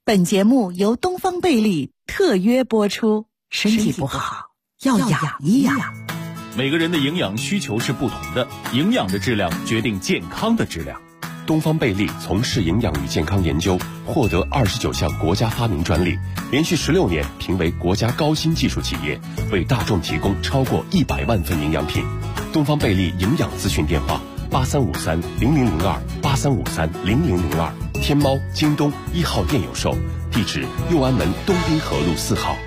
本节目由东方贝利特约播出。身体不好要养一养。 每个人的营养需求是不同的，营养的质量决定健康的质量。 东方贝利从事营养与健康研究，获得29项国家发明专利，连续16年评为国家高新技术企业，为大众提供超过100万份营养品。东方贝利营养咨询电话83530002，83530002，天猫、京东1号店有售，地址右安门东滨河路4号。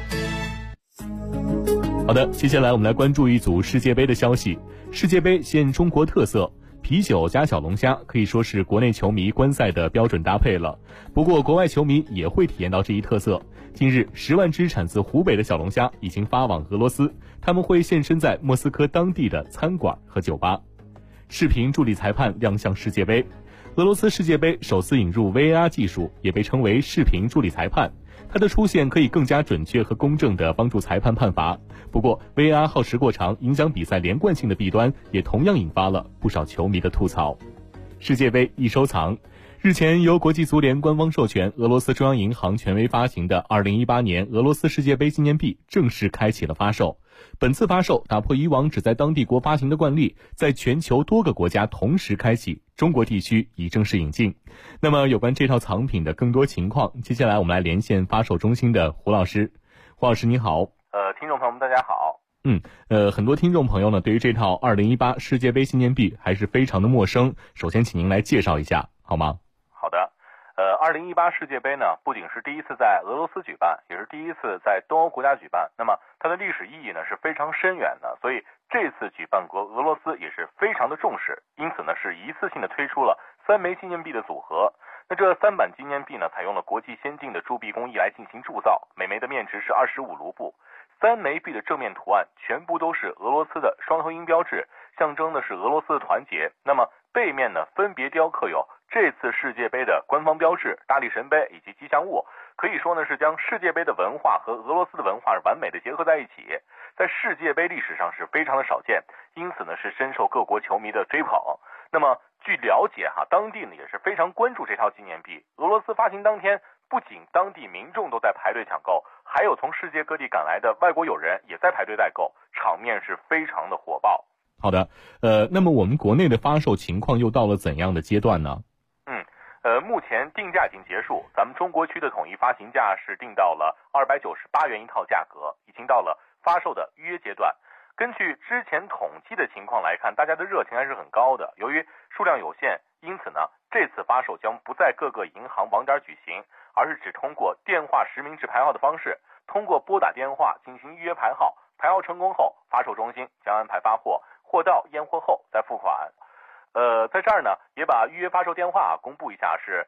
好的，接下来我们来关注一组世界杯的消息。世界杯现中国特色，啤酒加小龙虾可以说是国内球迷观赛的标准搭配了。不过国外球迷也会体验到这一特色。近日10万只产自湖北的小龙虾已经发往俄罗斯，他们会现身在莫斯科当地的餐馆和酒吧。视频助理裁判亮相世界杯。俄罗斯世界杯首次引入 VAR 技术，也被称为视频助理裁判。它的出现可以更加准确和公正地帮助裁判判罚。不过 VAR 耗时过长，影响比赛连贯性的弊端也同样引发了不少球迷的吐槽。世界杯易收藏。日前由国际足联官方授权，俄罗斯中央银行权威发行的2018年俄罗斯世界杯纪念币正式开启了发售。本次发售打破以往只在当地国发行的惯例，在全球多个国家同时开启，中国地区已正式引进。那么有关这套藏品的更多情况，接下来我们来连线发售中心的胡老师。胡老师你好。 听众朋友们大家好。 很多听众朋友呢对于这套2018世界杯纪念币还是非常的陌生，首先请您来介绍一下好吗？ 好的。2018世界杯呢，不仅是第一次在俄罗斯举办，也是第一次在东欧国家举办。那么它的历史意义呢是非常深远的，所以这次举办国俄罗斯也是非常的重视，因此呢是一次性的推出了3枚纪念币的组合。那这3版纪念币呢，采用了国际先进的铸币工艺来进行铸造，每枚的面值是25卢布。3枚币的正面图案全部都是俄罗斯的双头鹰标志，象征的是俄罗斯的团结。那么背面呢，分别雕刻有这次世界杯的官方标志、大力神杯以及吉祥物，可以说呢是将世界杯的文化和俄罗斯的文化是完美的结合在一起，在世界杯历史上是非常的少见，因此呢是深受各国球迷的追捧。那么据了解当地呢也是非常关注这套纪念币。俄罗斯发行当天，不仅当地民众都在排队抢购，还有从世界各地赶来的外国友人也在排队代购，场面是非常的火爆。 好的，那么我们国内的发售情况又到了怎样的阶段呢？ 目前定价已经结束，咱们中国区的统一发行价是定到了298元一套价格，已经到了发售的预约阶段。根据之前统计的情况来看，大家的热情还是很高的。由于数量有限，因此呢，这次发售将不在各个银行网点举行，而是只通过电话实名制排号的方式，通过拨打电话进行预约排号，排号成功后，发售中心将安排发货，货到验货后再付款。在这儿呢，也把预约发售电话公布一下，是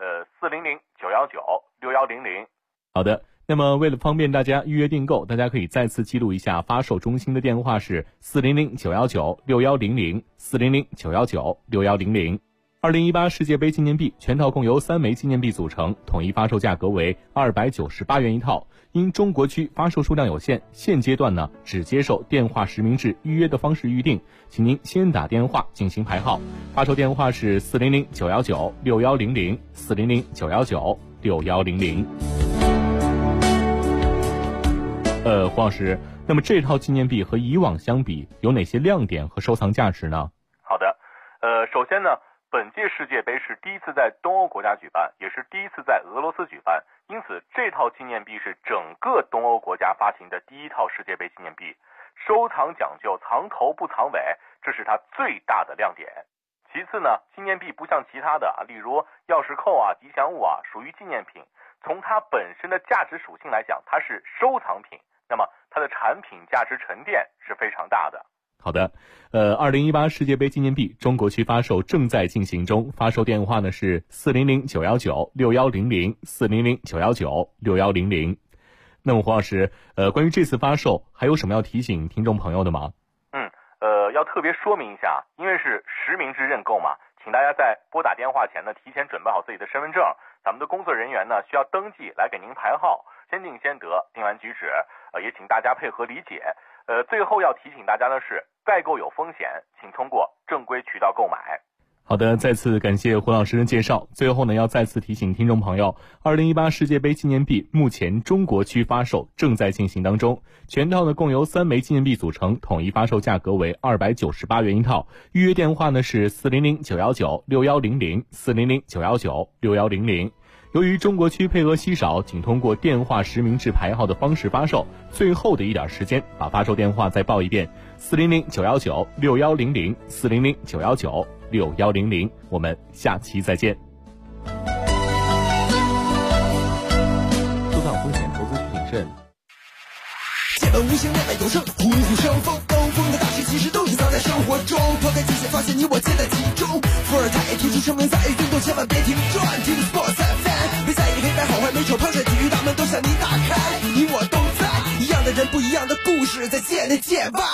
400-919-6100。 好的，那么为了方便大家预约订购，大家可以再次记录一下发售中心的电话是400-919-6100 400-919-6100。2018世界杯纪念币全套共由3枚纪念币组成，统一发售价格为298元一套。因中国区发售数量有限，现阶段呢只接受电话实名制预约的方式预定，请您先打电话进行排号。发售电话是400-919-6100 400-919-6100。胡老师，那么这套纪念币和以往相比有哪些亮点和收藏价值呢？ 好的，首先呢，本届世界杯是第一次在东欧国家举办，也是第一次在俄罗斯举办，因此这套纪念币是整个东欧国家发行的第一套世界杯纪念币，收藏讲究藏头不藏尾，这是它最大的亮点。其次呢，纪念币不像其他的例如钥匙扣吉祥物属于纪念品，从它本身的价值属性来讲，它是收藏品，那么它的产品价值沉淀是非常大的。 好的，2018世界杯纪念币中国区发售正在进行中，发售电话呢是400-919-6100 400-919-6100。那么胡老师，关于这次发售还有什么要提醒听众朋友的吗？ 要特别说明一下，因为是实名制认购嘛，请大家在拨打电话前呢，提前准备好自己的身份证，咱们的工作人员呢需要登记来给您排号，先定先得，定完举止，也请大家配合理解。最后要提醒大家的是，代购有风险，请通过正规渠道购买。 好的，再次感谢胡老师的介绍。最后呢，要再次提醒听众朋友，2018世界杯纪念币目前中国区发售正在进行当中，全套呢共由3枚纪念币组成，统一发售价格为298元一套。预约电话呢是400-919-6100，400-919-6100。由于中国区配额稀少，仅通过电话实名制排号的方式发售，最后的一点时间，把发售电话再报一遍：400-919-6100，400-919-6100。我们下期再见。 收藏风险，投资需谨慎。 借本无形，内外有声，虎虎生风。兜风的大师其实都隐藏在生活中，抛开界限，发现你我皆在其中。伏尔泰提出生命在于运动，千万别停转。听 Sports FM， 别在意黑白好坏，美丑胖帅，体育大门都向你打开，你我都在。一样的人，不一样的故事，在界内界外。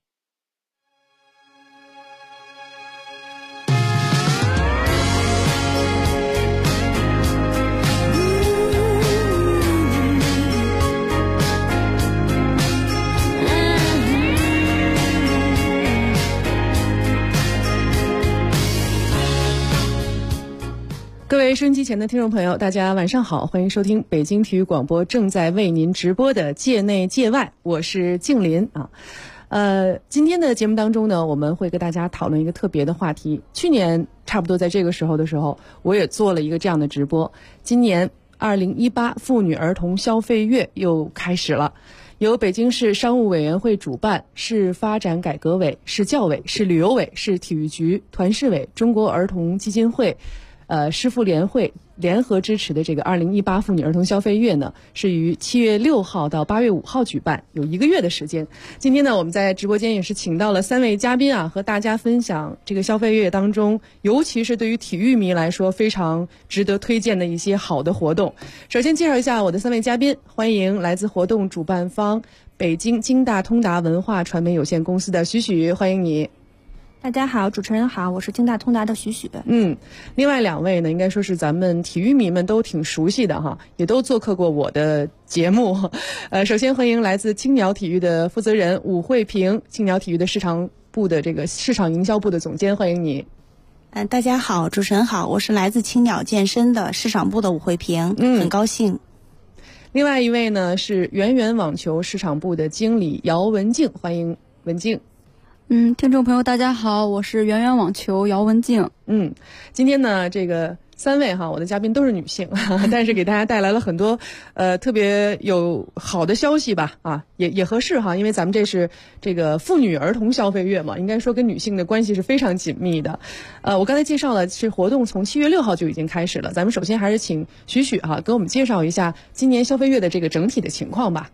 各位收音机前的听众朋友，大家晚上好，欢迎收听北京体育广播正在为您直播的界内界外，我是静林啊。今天的节目当中呢，我们会跟大家讨论一个特别的话题。去年差不多在这个时候的时候，我也做了一个这样的直播。今年2018妇女儿童消费月又开始了，由北京市商务委员会主办，市发展改革委、市教委、市旅游委、市体育局、团市委、中国儿童基金会、市妇联会联合支持的这个2018妇女儿童消费月呢，是于7月6号到8月5号举办，有1个月的时间。今天呢，我们在直播间也是请到了3位嘉宾啊，和大家分享这个消费月当中，尤其是对于体育迷来说非常值得推荐的一些好的活动。首先介绍一下我的3位嘉宾，欢迎来自活动主办方北京京大通达文化传媒有限公司的许许，欢迎你。 大家好，主持人好，我是京大通达的许许。 另外2位呢，应该说是咱们体育迷们都挺熟悉的哈，也都做客过我的节目。首先欢迎来自青鸟体育的负责人武慧萍，青鸟体育的市场部的这个市场营销部的总监，欢迎你。 大家好，主持人好，我是来自青鸟健身的市场部的武慧萍，很高兴。 另外一位呢是圆圆网球市场部的经理姚文静，欢迎文静。 听众朋友大家好，我是圆圆网球姚文静。 今天呢这个3位哈，我的嘉宾都是女性，但是给大家带来了很多特别有好的消息吧啊，也合适哈，因为咱们这是这个妇女儿童消费月嘛，应该说跟女性的关系是非常紧密的。我刚才介绍了，这活动从7月6号就已经开始了。咱们首先还是请许许哈给我们介绍一下今年消费月的这个整体的情况吧。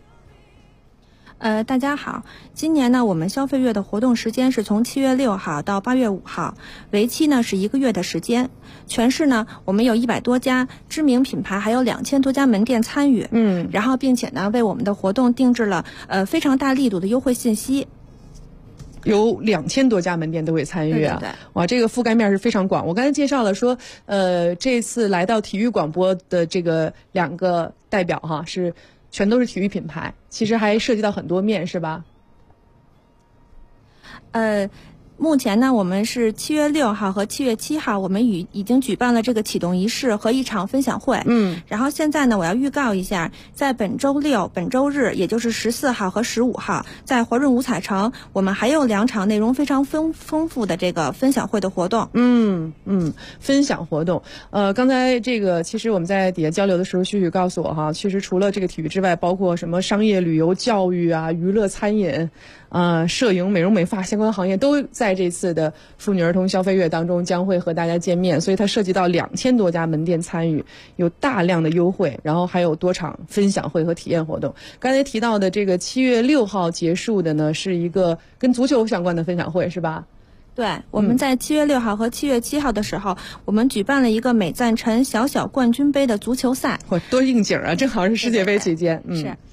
大家好，今年呢，我们消费月的活动时间是从7月6号到8月5号，为期呢是1个月的时间。全市呢，我们有100多家知名品牌，还有2000多家门店参与。然后并且呢，为我们的活动定制了非常大力度的优惠信息。 有2000多家门店都会参与啊！ 对， 哇，这个覆盖面是非常广。我刚才介绍了说，这次来到体育广播的这个2个代表哈，是全都是体育品牌，其实还涉及到很多面，是吧？ 目前呢，我们是7月6号和7月7号，我们已经举办了这个启动仪式和一场分享会。然后现在呢，我要预告一下，在本周六、本周日，也就是14号和15号，在华润五彩城，我们还有2场内容非常丰富的这个分享会的活动。 分享活动。刚才这个其实我们在底下交流的时候，许许告诉我哈，其实除了这个体育之外，包括什么商业旅游、教育啊、娱乐、餐饮。摄影、美容美发相关行业都在这次的妇女儿童消费月当中将会和大家见面，所以它涉及到2000多家门店参与，有大量的优惠，然后还有多场分享会和体验活动。刚才提到的这个7月6号结束的呢，是一个跟足球相关的分享会，是吧？ 对，我们在7月6号和7月7号的时候，我们举办了一个美赞臣小小冠军杯的足球赛。 多应景啊，正好是世界杯期间。 是。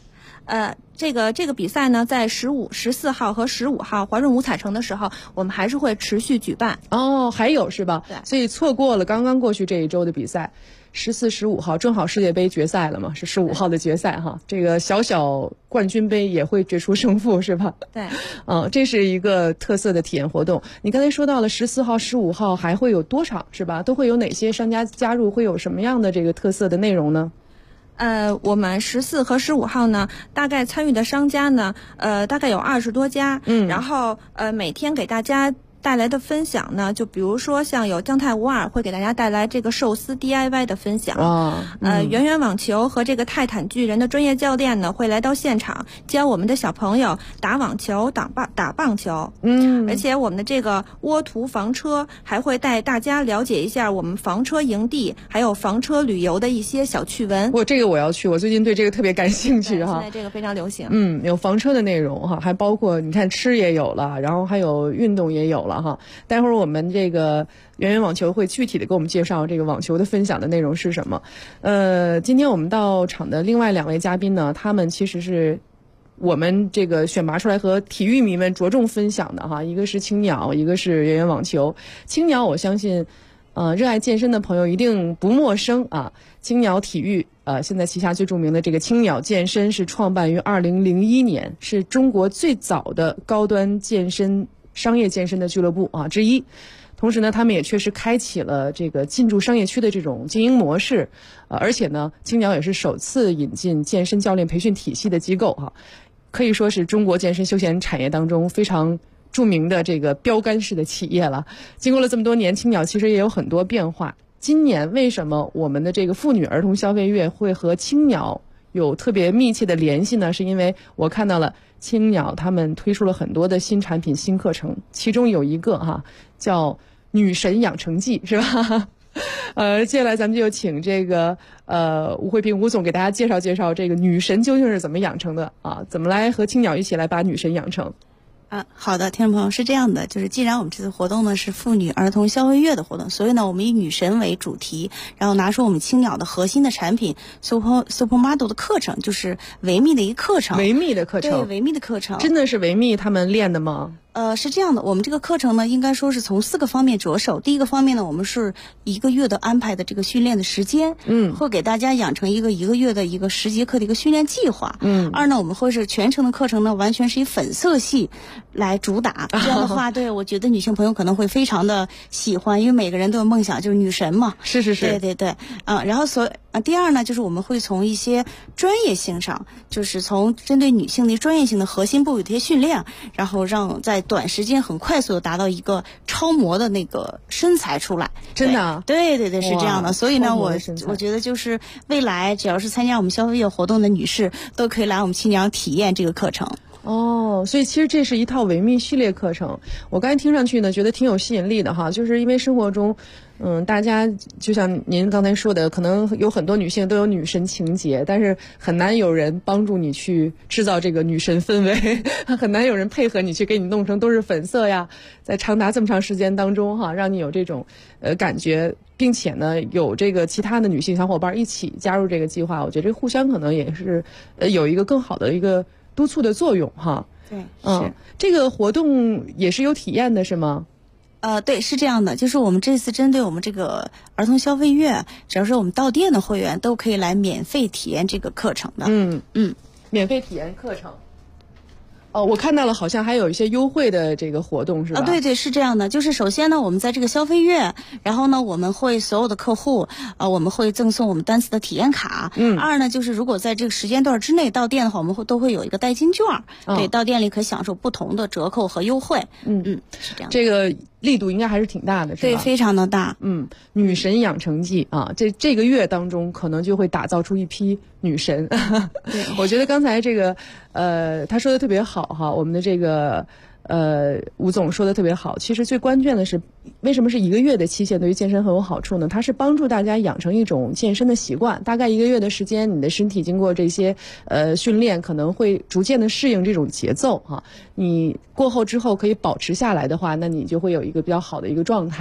这个比赛呢，在15、14号和15号华润五彩城的时候，我们还是会持续举办。 哦，还有是吧？ 对， 所以错过了刚刚过去这一周的比赛，14、15号正好世界杯决赛了嘛，是15号的决赛哈。这个小小冠军杯也会决出胜负是吧？ 对， 这是一个特色的体验活动。你刚才说到了14号、15号还会有多场是吧？都会有哪些商家加入？会有什么样的这个特色的内容呢？ 我们14和15号呢，大概参与的商家呢，大概有20多家，然后每天给大家带来的分享呢，就比如说像有姜太无二会给大家带来这个寿司 DIY 的分享，圆圆网球和这个泰坦巨人的专业教练呢会来到现场教我们的小朋友打网球、打棒球，而且我们的这个窝图房车还会带大家了解一下我们房车营地还有房车旅游的一些小趣闻。 这个我要去，我最近对这个特别感兴趣哈。 现在这个非常流行。 有房车的内容哈，还包括你看吃也有了，然后还有运动也有了哈。待会儿我们这个圆圆网球会具体的给我们介绍这个网球的分享的内容是什么。今天我们到场的另外2位嘉宾呢，他们其实是我们这个选拔出来和体育迷们着重分享的哈，一个是青鸟，一个是圆圆网球。青鸟我相信热爱健身的朋友一定不陌生啊。青鸟体育现在旗下最著名的这个青鸟健身是创办于2001年，是中国最早的高端健身商业健身的俱乐部之一。同时呢，他们也确实开启了这个进驻商业区的这种经营模式，而且呢，青鸟也是首次引进健身教练培训体系的机构哈，可以说是中国健身休闲产业当中非常著名的这个标杆式的企业了。经过了这么多年，青鸟其实也有很多变化。今年为什么我们的这个妇女儿童消费月会和青鸟有特别密切的联系呢？是因为我看到了青鸟他们推出了很多的新产品、新课程，其中有一个叫女神养成记，是吧？接下来咱们就请这个吴慧萍吴总给大家介绍介绍这个女神究竟是怎么养成的啊？怎么来和青鸟一起来把女神养成？ 好的，听众朋友，是这样的，就是既然我们这次活动呢是妇女儿童消费月的活动，所以呢我们以女神为主题，然后拿出我们青鸟的核心的产品 Supermodel 的课程，就是维密的一个课程。 维密的课程？ 对，维密的课程。 真的是维密他们练的吗？ 是这样的，我们这个课程呢，应该说是从4个方面着手。第一个方面呢，我们是1个月的安排的这个训练的时间，会给大家养成1个月的一个10节课的一个训练计划。二呢，我们会是全程的课程呢，完全是以粉色系来主打。这样的话，对，我觉得女性朋友可能会非常的喜欢，因为每个人都有梦想，就是女神嘛。 是。 对。然后第二呢，就是我们会从一些专业性上，就是从针对女性的专业性的核心部位的一些训练，然后让在短时间很快速的达到一个超模的那个身材出来。 真的？ 对，是这样的。所以呢，我觉得就是未来只要是参加我们消费月活动的女士，都可以来我们青鸟体验这个课程。 所以其实这是一套维密系列课程。我刚才听上去呢，觉得挺有吸引力的哈，就是因为生活中大家就像您刚才说的，可能有很多女性都有女神情节，但是很难有人帮助你去制造这个女神氛围，很难有人配合你去给你弄成都是粉色呀，在长达这么长时间当中让你有这种感觉，并且呢有这个其他的女性小伙伴一起加入这个计划，我觉得这互相可能也是有一个更好的一个督促的作用哈。 对，是。 这个活动也是有体验的是吗？ 对，是这样的，就是我们这次针对我们这个儿童消费月，只要是我们到店的会员都可以来免费体验这个课程的。 免费体验课程。我看到了，好像还有一些优惠的这个活动是吧？ 对，是这样的。就是首先呢，我们在这个消费月，然后呢，我们会所有的客户，我们会赠送我们单次的体验卡。二呢，就是如果在这个时间段之内到店的话，我们都会有一个代金券。对，到店里可享受不同的折扣和优惠。是这样的。 这个力度应该还是挺大的，是吧？ 对，非常的大。 女神养成记啊，这个月当中可能就会打造出一批女神。我觉得刚才这个他说的特别好哈，我们的这个吴总说的特别好。其实最关键的是，为什么是1个月的期限对于健身很有好处呢？它是帮助大家养成一种健身的习惯。大概1个月的时间，你的身体经过这些训练，可能会逐渐的适应这种节奏哈。你过后之后可以保持下来的话，那你就会有一个比较好的一个状态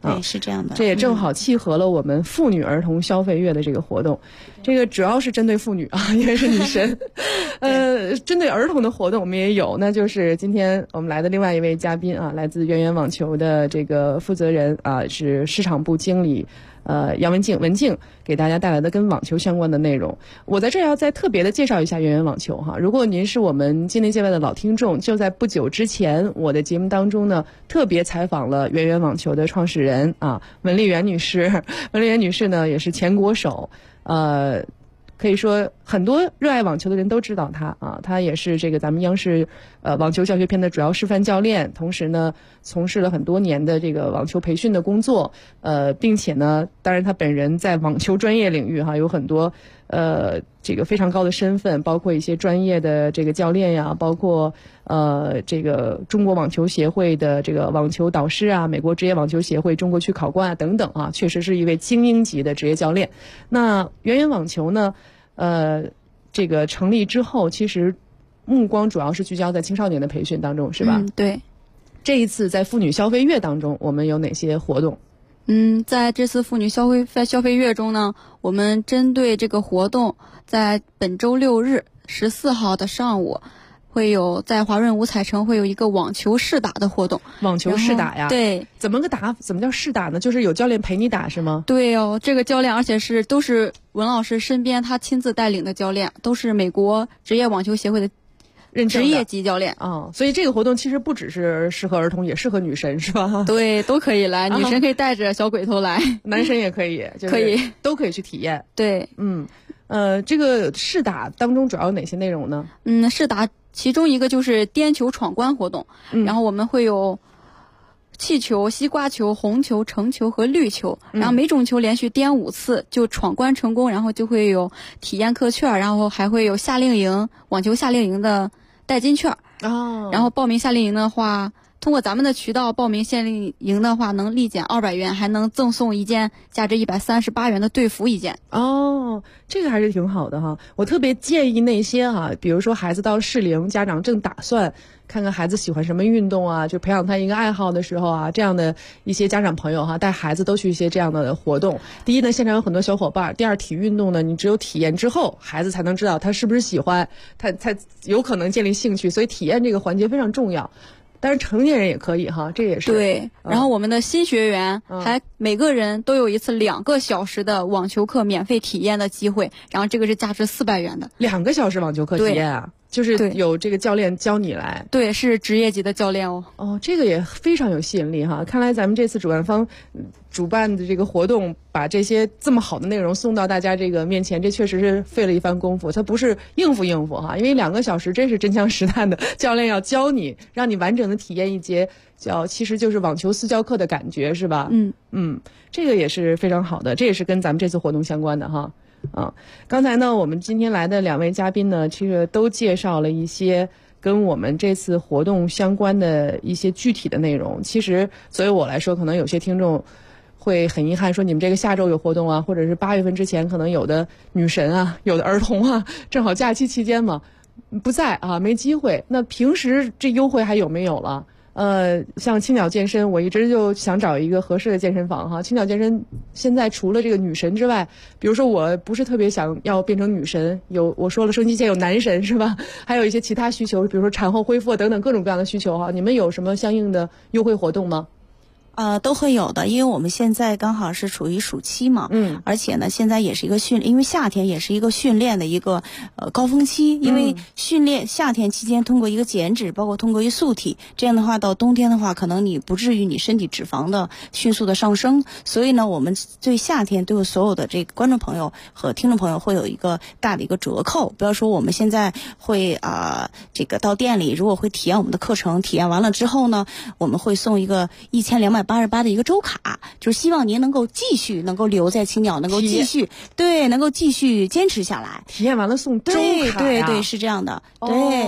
对，是这样的。 这也正好契合了我们妇女儿童消费月的这个活动。这个主要是针对妇女啊，因为是女神。针对儿童的活动我们也有，那就是今天我们来的另外一位嘉宾啊，来自圆圆网球的这个负责人啊，是市场部经理杨文静给大家带来的跟网球相关的内容。我在这要再特别的介绍一下圆圆网球哈。如果您是我们境内界外的老听众，就在不久之前，我的节目当中呢，特别采访了圆圆网球的创始人啊，文丽媛女士。文丽媛女士呢，也是前国手，可以说很多热爱网球的人都知道她啊，她也是这个咱们央视网球教学片的主要示范教练，同时呢从事了很多年的这个网球培训的工作，并且呢，当然她本人在网球专业领域哈有很多这个非常高的身份，包括一些专业的这个教练呀，包括这个中国网球协会的这个网球导师啊，美国职业网球协会中国区考官啊等等啊，确实是一位精英级的职业教练。那圆圆网球呢，这个成立之后，其实目光主要是聚焦在青少年的培训当中，是吧？ 对。 这一次在妇女消费月当中，我们有哪些活动？ 在这次妇女消费月中呢，我们针对这个活动，在本周6日14号的上午，会有在华润五彩城会有一个网球试打的活动。 网球试打呀？ 对。 怎么叫试打呢？就是有教练陪你打是吗？ 对哦，这个教练而且都是文老师身边他亲自带领的教练，都是美国职业网球协会的职业级教练啊，所以这个活动其实不只是适合儿童，也适合女神，是吧？ 对，都可以来，女神可以带着小鬼头来， 男神也可以， 可以， 都可以去体验。 对， 这个试打当中主要有哪些内容呢？ 试打其中一个就是颠球闯关活动，然后我们会有气球、西瓜球、红球、橙球和绿球，然后每种球连续颠5次就闯关成功，然后就会有体验课券，然后还会有夏令营网球夏令营的代金券然后报名夏令营的话，通过咱们的渠道报名夏令营的话，能立减200元，还能赠送一件价值138元的队服一件。 这个还是挺好的哈。我特别建议那些比如说孩子到适龄，家长正打算看看孩子喜欢什么运动啊，就培养他一个爱好的时候啊，这样的一些家长朋友带孩子都去一些这样的活动。第一呢，现场有很多小伙伴；第二，体育运动呢，你只有体验之后，孩子才能知道他是不是喜欢，他才有可能建立兴趣。所以体验这个环节非常重要。但是成年人也可以这也是对。然后我们的新学员还每个人都有一次2个小时的网球课免费体验的机会，然后这个是价值400元的。 2个小时网球课体验啊？就是有这个教练教你来？ 对，是职业级的教练这个也非常有吸引力哈。看来咱们这次主办方主办的这个活动，把这些这么好的内容送到大家这个面前，这确实是费了一番功夫。它不是应付哈，因为2个小时真是真枪实弹的，教练要教你，让你完整的体验一节其实就是网球私教课的感觉，是吧？这个也是非常好的，这也是跟咱们这次活动相关的哈。刚才呢，我们今天来的2位嘉宾呢，其实都介绍了一些跟我们这次活动相关的一些具体的内容。其实作为我来说，可能有些听众会很遗憾说，你们这个下周有活动啊，或者是8月份之前，可能有的女神啊，有的儿童啊，正好假期期间嘛，不在没机会。那平时这优惠还有没有了？像青鸟健身，我一直就想找一个合适的健身房哈。青鸟健身现在除了这个女神之外，比如说我不是特别想要变成女神，我说了升级线有男神是吧？还有一些其他需求，比如说产后恢复等等各种各样的需求哈。你们有什么相应的优惠活动吗？ 都会有的，因为我们现在刚好是处于暑期嘛，而且呢，现在也是一个因为夏天也是一个训练的一个高峰期，因为训练夏天期间通过一个减脂，包括通过一素体，这样的话到冬天的话，可能你不至于你身体脂肪的迅速的上升，所以呢，我们对夏天对所有的这个观众朋友和听众朋友会有一个大的一个折扣。比方说我们现在会这个到店里，如果会体验我们的课程，体验完了之后呢，我们会送一个1288的一个周卡，就是希望您能够继续能够留在青鸟，能够继续能够继续坚持下来。 体验完了送周卡对，是这样的。对。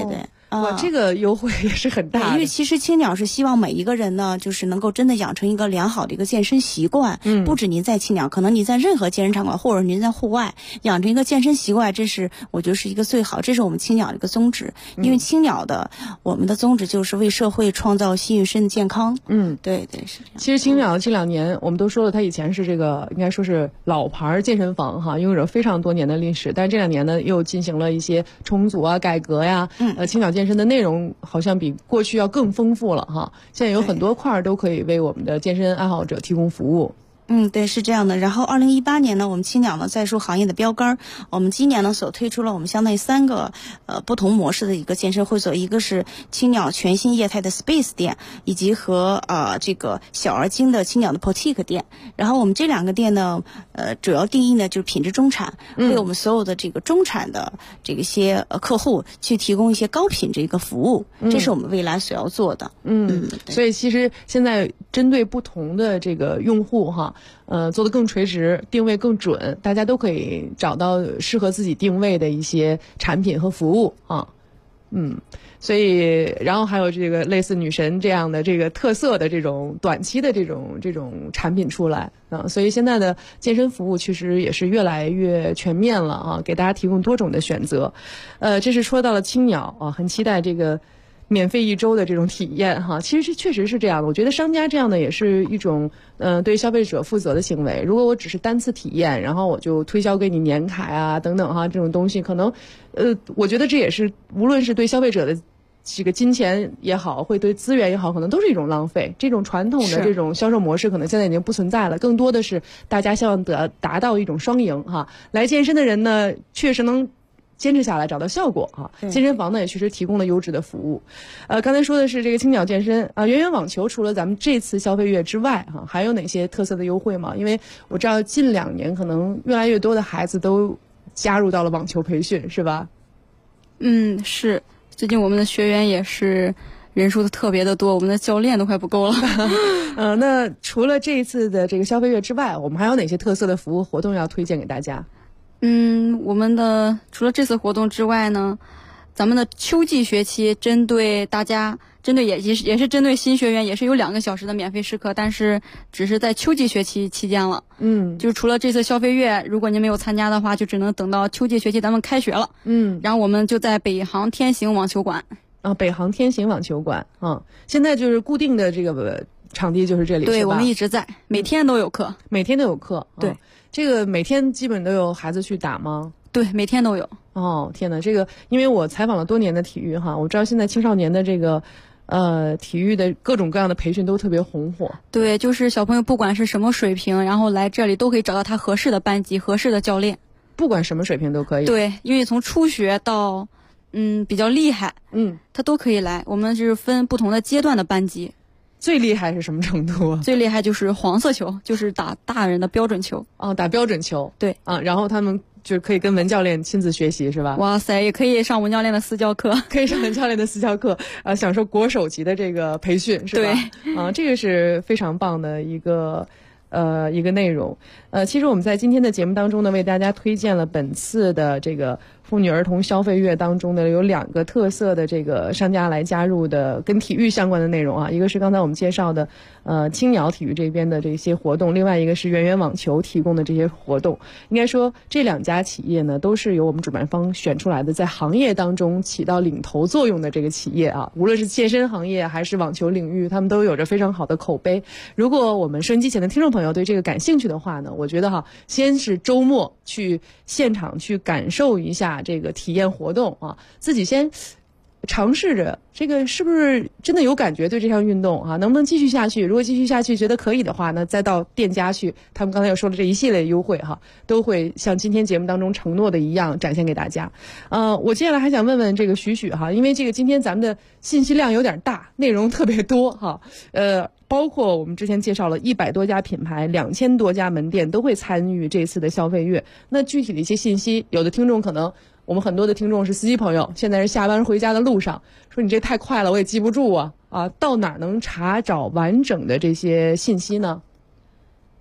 哇，这个优惠也是很大的。 因为其实青鸟是希望每一个人呢，就是能够真的养成一个良好的一个健身习惯。不止您在青鸟，可能您在任何健身场馆，或者您在户外养成一个健身习惯，这是我觉得是一个最好，这是我们青鸟的一个宗旨。因为青鸟的我们的宗旨就是为社会创造心与身的健康。对对是这样。 其实青鸟这2年我们都说了，它以前是这个应该说是老牌健身房哈，拥有着非常多年的历史，但是这2年呢又进行了一些重组啊、改革呀。青鸟健身的内容好像比过去要更丰富了哈，现在有很多块都可以为我们的健身爱好者提供服务。 对，是这样的。然后2018年呢，我们青鸟呢再述行业的标杆，我们今年呢所推出了我们相当于3个不同模式的一个健身会所，一个是青鸟全新业态的 Space 店，以及和这个小而精的青鸟的 Boutique 店。然后我们这2个店呢，主要定义呢就是品质中产，为我们所有的这个中产的这个些客户去提供一些高品质一个服务，这是我们未来所要做的。 所以其实现在针对不同的这个用户哈。做得更垂直，定位更准，大家都可以找到适合自己定位的一些产品和服务啊。所以然后还有这个类似女神这样的这个特色的这种短期的这种产品出来啊，所以现在的健身服务其实也是越来越全面了啊，给大家提供多种的选择。这是说到了青鸟啊，很期待这个免费1周的这种体验哈，其实确实是这样的。我觉得商家这样的也是一种对消费者负责的行为。如果我只是单次体验，然后我就推销给你年卡啊等等哈，这种东西可能我觉得这也是无论是对消费者的这个金钱也好，会对资源也好，可能都是一种浪费。这种传统的这种销售模式可能现在已经不存在了，更多的是大家希望达到一种双赢哈。来健身的人呢，确实能坚持下来找到效果啊，健身房呢也确实提供了优质的服务。刚才说的是这个青鸟健身啊，圆圆网球除了咱们这次消费月之外哈，还有哪些特色的优惠吗？因为我知道近2年可能越来越多的孩子都加入到了网球培训，是吧？ 是。最近我们的学员也是人数特别的多，我们的教练都快不够了。 那除了这一次的这个消费月之外，我们还有哪些特色的服务活动要推荐给大家？ 我们的除了这次活动之外呢，咱们的秋季学期针对大家，也是针对新学员，也是有2个小时的免费试课，但是只是在秋季学期期间了。就除了这次消费月，如果您没有参加的话，就只能等到秋季学期咱们开学了。然后我们就在北航天行网球馆。 北航天行网球馆现在就是固定的这个场地就是这里。 对，我们一直在，每天都有课。 每天都有课。 对。 这个每天基本都有孩子去打吗？ 对，每天都有。 天哪，这个因为我采访了多年的体育哈，我知道现在青少年的这个体育的各种各样的培训都特别红火。 对，就是小朋友不管是什么水平，然后来这里都可以找到他合适的班级、合适的教练。 不管什么水平都可以。 对，因为从初学到比较厉害，他都可以来。我们是分不同的阶段的班级。 最厉害是什么程度啊？ 最厉害就是黄色球，就是打大人的标准球。 打标准球。 对然后他们就可以跟文教练亲自学习是吧？ 哇塞，也可以上文教练的私教课。 可以上文教练的私教课享受国手级的这个培训是吧？ 对这个是非常棒的一个内容。其实我们在今天的节目当中呢，为大家推荐了本次的这个妇女儿童消费月当中的有2个特色的这个商家来加入的跟体育相关的内容啊，一个是刚才我们介绍的青鸟体育这边的这些活动，另外一个是圆圆网球提供的这些活动。应该说这2家企业呢都是由我们主办方选出来的，在行业当中起到领头作用的这个企业啊，无论是健身行业还是网球领域，他们都有着非常好的口碑。如果我们收音机前的听众朋友对这个感兴趣的话呢，我觉得先是周末去现场去感受一下这个体验活动啊，自己先尝试着这个是不是真的有感觉，对这项运动能不能继续下去。如果继续下去觉得可以的话呢，再到店家去，他们刚才又说了这一系列优惠都会像今天节目当中承诺的一样展现给大家。我接下来还想问问这个许因为这个今天咱们的信息量有点大，内容特别多包括我们之前介绍了100多家品牌，2000多家门店都会参与这次的消费月。那具体的一些信息，有的听众可能我们很多的听众是司机朋友，现在是下班回家的路上，说你这太快了，我也记不住到哪能查找完整的这些信息呢？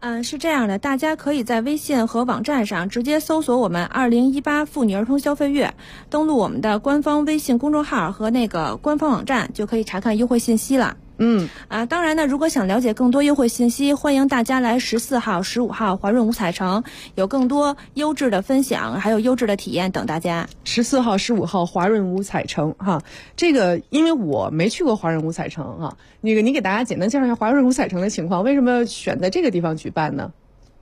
是这样的，大家可以在微信和网站上直接搜索我们2018妇女儿童消费月，登录我们的官方微信公众号和那个官方网站，就可以查看优惠信息了。当然呢，如果想了解更多优惠信息，欢迎大家来14号、15号华润五彩城，有更多优质的分享，还有优质的体验等大家。 14号、15号华润五彩城哈，这个因为我没去过华润五彩城哈，那个你给大家简单介绍一下华润五彩城的情况，为什么选在这个地方举办呢？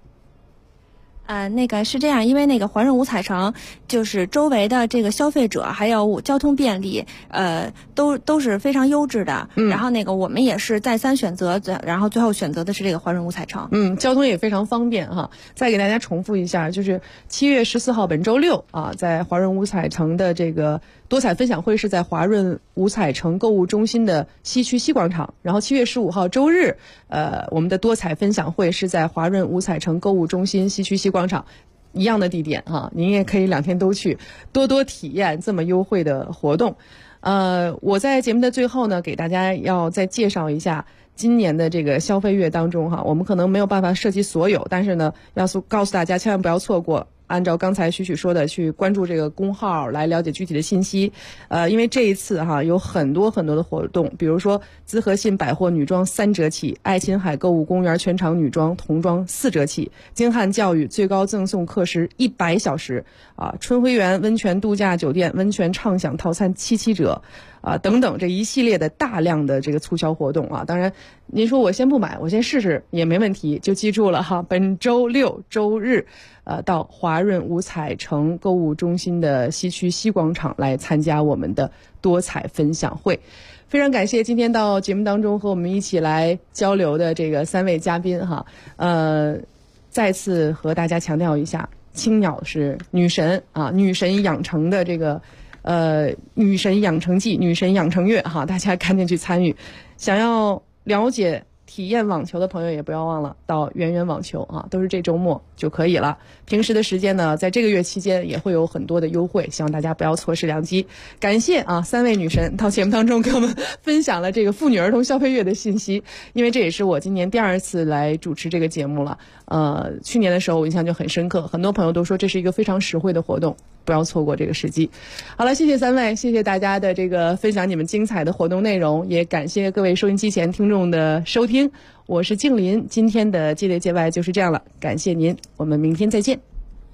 那个是这样，因为那个华润五彩城就是周围的这个消费者还有交通便利，都是非常优质的。然后那个我们也是再三选择，然后最后选择的是这个华润五彩城。 交通也非常方便哈。再给大家重复一下，就是7月14号本周六啊，在华润五彩城的这个多彩分享会是在华润五彩城购物中心的西区西广场，然后7月15号周日，我们的多彩分享会是在华润五彩城购物中心西区西广场，一样的地点哈，您也可以2天都去，多多体验这么优惠的活动。我在节目的最后呢，给大家要再介绍一下今年的这个消费月当中哈，我们可能没有办法涉及所有，但是呢，要告诉大家千万不要错过。按照刚才许说的，去关注这个公号来了解具体的信息。因为这一次哈有很多的活动，比如说资和信百货女装3折起，爱琴海购物公园全场女装童装4折起，京汉教育最高赠送课时100小时春晖园温泉度假酒店温泉畅享套餐77折等等，这一系列的大量的这个促销活动啊。当然您说我先不买，我先试试也没问题，就记住了哈，本周六周日到华润五彩城购物中心的西区西广场来参加我们的多彩分享会。非常感谢今天到节目当中和我们一起来交流的这个3位嘉宾哈。再次和大家强调一下，青鸟是女神啊，女神养成的这个女神养成季、女神养成月哈，大家赶紧去参与。想要了解体验网球的朋友也不要忘了到圆圆网球啊，都是这周末就可以了。平时的时间呢，在这个月期间也会有很多的优惠，希望大家不要错失良机。感谢3位女神到节目当中给我们分享了这个妇女儿童消费月的信息，因为这也是我今年第2次来主持这个节目了。去年的时候我印象就很深刻，很多朋友都说这是一个非常实惠的活动，不要错过这个时机。好了，谢谢3位，谢谢大家的这个分享你们精彩的活动内容，也感谢各位收音机前听众的收听。我是静林，今天的界内界外就是这样了，感谢您，我们明天再见。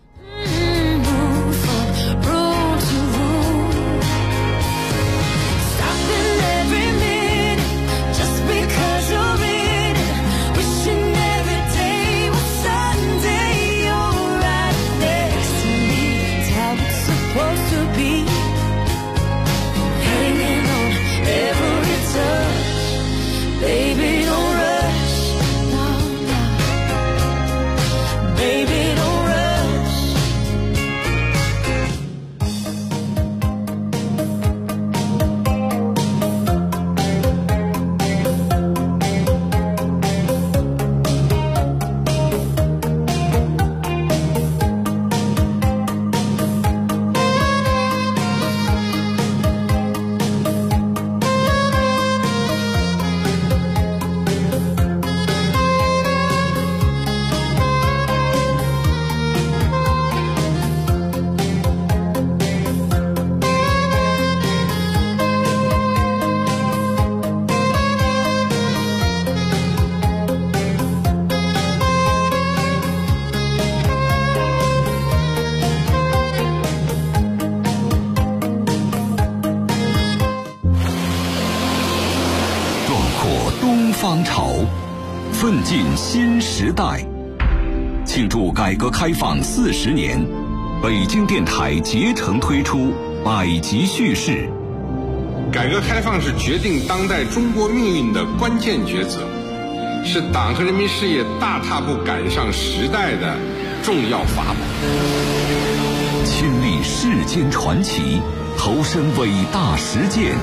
方潮，奋进新时代。庆祝改革开放40年，北京电台竭诚推出百集叙事。 改革开放是决定当代中国命运的关键抉择，是党和人民事业大踏步赶上时代的重要法宝。 亲历世间传奇，投身伟大实践，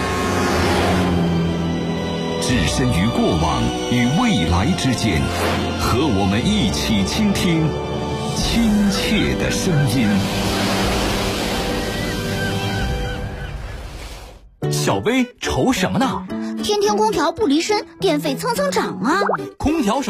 置身于过往与未来之间，和我们一起倾听亲切的声音。 小薇愁什么呢？ 天天空调不离身，电费蹭蹭涨啊！ 空调省